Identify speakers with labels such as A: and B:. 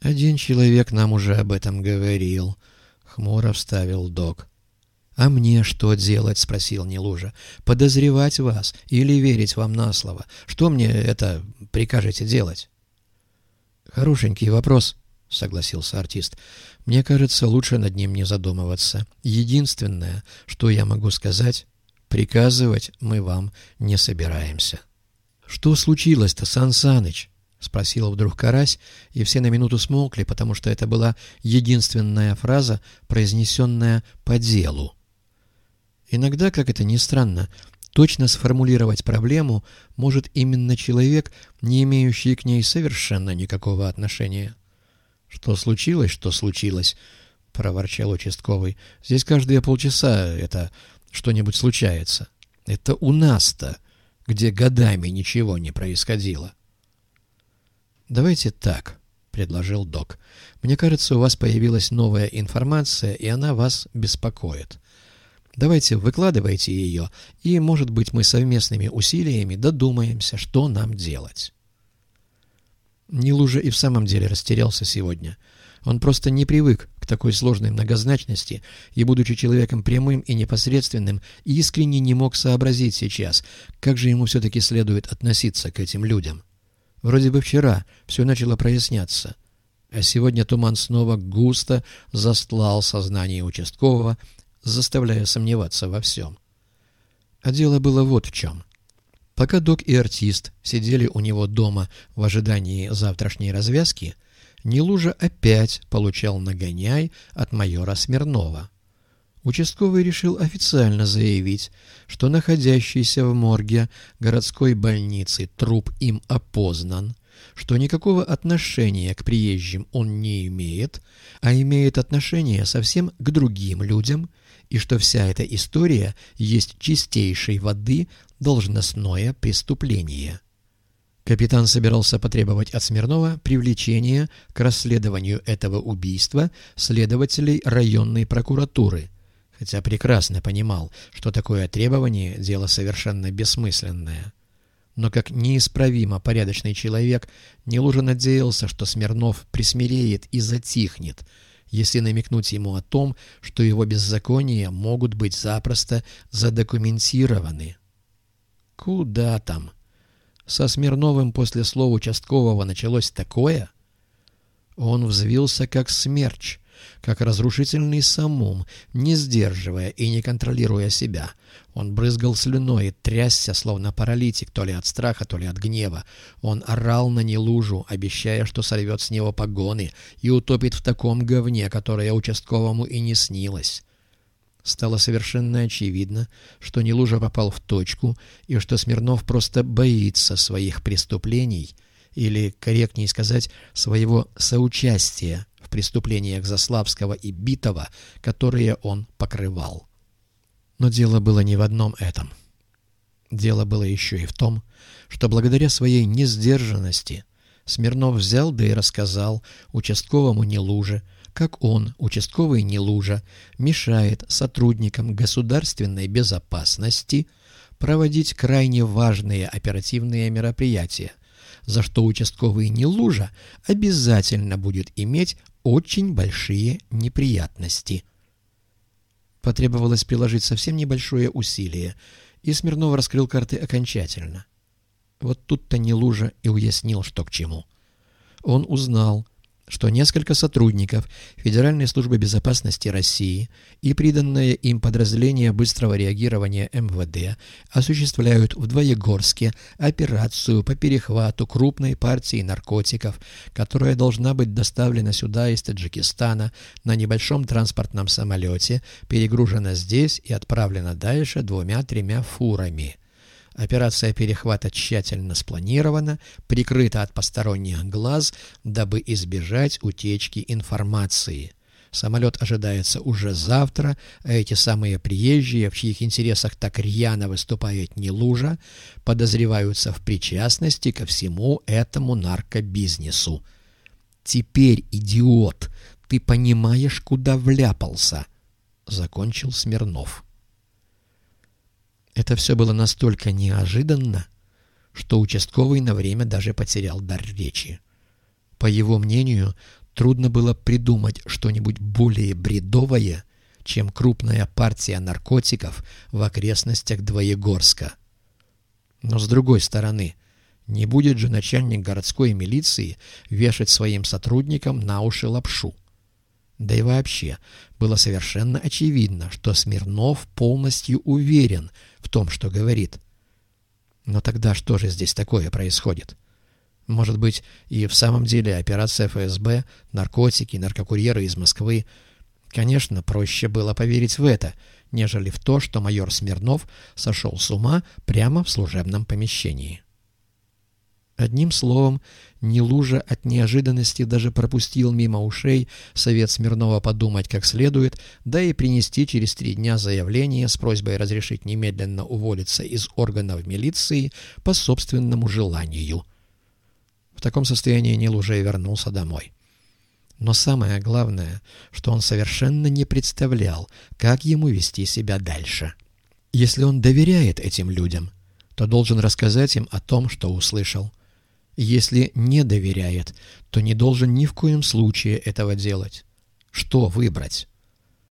A: «Один человек нам уже об этом говорил», — хмуро вставил док. «А мне что делать?» — спросил Нелужа. «Подозревать вас или верить вам на слово? Что мне это прикажете делать?» «Хорошенький вопрос», — согласился артист. «Мне кажется, лучше над ним не задумываться. Единственное, что я могу сказать, приказывать мы вам не собираемся». «Что случилось-то, Сан Саныч?» — спросил вдруг Карась, и все на минуту смолкли, потому что это была единственная фраза, произнесенная по делу. Иногда, как это ни странно, точно сформулировать проблему может именно человек, не имеющий к ней совершенно никакого отношения. «Что случилось, что случилось?» — проворчал участковый. «Здесь каждые полчаса это что-нибудь случается. Это у нас-то, где годами ничего не происходило». «Давайте так», — предложил док. «Мне кажется, у вас появилась новая информация, и она вас беспокоит. Давайте выкладывайте ее, и, может быть, мы совместными усилиями додумаемся, что нам делать». Нелужа и в самом деле растерялся сегодня. Он просто не привык к такой сложной многозначности и, будучи человеком прямым и непосредственным, искренне не мог сообразить сейчас, как же ему все-таки следует относиться к этим людям. Вроде бы вчера все начало проясняться, а сегодня туман снова густо застлал сознание участкового, заставляя сомневаться во всем. А дело было вот в чем. Пока док и артист сидели у него дома в ожидании завтрашней развязки, Нелужа опять получал нагоняй от майора Смирнова. Участковый решил официально заявить, что находящийся в морге городской больницы труп им опознан, что никакого отношения к приезжим он не имеет, а имеет отношение совсем к другим людям, и что вся эта история есть чистейшей воды должностное преступление. Капитан собирался потребовать от Смирнова привлечения к расследованию этого убийства следователей районной прокуратуры, хотя прекрасно понимал, что такое требование – дело совершенно бессмысленное. Но как неисправимо порядочный человек, Нелужа надеялся, что Смирнов присмиреет и затихнет, если намекнуть ему о том, что его беззакония могут быть запросто задокументированы. Куда там? Со Смирновым после слов участкового началось такое. Он взвился как смерч, как разрушительный самум, не сдерживая и не контролируя себя. Он брызгал слюной и трясся, словно паралитик, то ли от страха, то ли от гнева. Он орал на Нелужу, обещая, что сорвет с него погоны и утопит в таком говне, которое участковому и не снилось. Стало совершенно очевидно, что Нелужа попал в точку и что Смирнов просто боится своих преступлений, или, корректнее сказать, своего соучастия в преступлениях Заславского и Битова, которые он покрывал. Но дело было не в одном этом. Дело было еще и в том, что благодаря своей несдержанности Смирнов взял да и рассказал участковому Нелуже, как он, участковый Нелужа, мешает сотрудникам государственной безопасности проводить крайне важные оперативные мероприятия, за что участковый Нелужа обязательно будет иметь очень большие неприятности. Потребовалось приложить совсем небольшое усилие, и Смирнов раскрыл карты окончательно. Вот тут-то Нелужа и уяснил, что к чему. Он узнал, что несколько сотрудников Федеральной службы безопасности России и приданное им подразделение быстрого реагирования МВД осуществляют в Двоегорске операцию по перехвату крупной партии наркотиков, которая должна быть доставлена сюда из Таджикистана на небольшом транспортном самолете, перегружена здесь и отправлена дальше 2-3 фурами. Операция перехвата тщательно спланирована, прикрыта от посторонних глаз, дабы избежать утечки информации. Самолет ожидается уже завтра, а эти самые приезжие, в чьих интересах так рьяно выступает Нелужа, подозреваются в причастности ко всему этому наркобизнесу. «Теперь, идиот, ты понимаешь, куда вляпался?» — закончил Смирнов. Это все было настолько неожиданно, что участковый на время даже потерял дар речи. По его мнению, Трудно было придумать что-нибудь более бредовое, чем крупная партия наркотиков в окрестностях Двоегорска. Но с другой стороны, не будет же начальник городской милиции вешать своим сотрудникам на уши лапшу. Да и вообще, было совершенно очевидно, что Смирнов полностью уверен в том, что говорит. Но тогда что же здесь такое происходит? Может быть, и в самом деле операция ФСБ, наркотики, наркокурьеры из Москвы. Конечно, проще было поверить в это, нежели в то, что майор Смирнов сошел с ума прямо в служебном помещении. Одним словом, Нелужа от неожиданности даже пропустил мимо ушей совет Смирнова подумать как следует, да и принести через 3 дня заявление с просьбой разрешить немедленно уволиться из органов милиции по собственному желанию. В таком состоянии Нелужа и вернулся домой. Но самое главное, что он совершенно не представлял, как ему вести себя дальше. Если он доверяет этим людям, то должен рассказать им о том, что услышал. Если не доверяет, то не должен ни в коем случае этого делать. Что выбрать?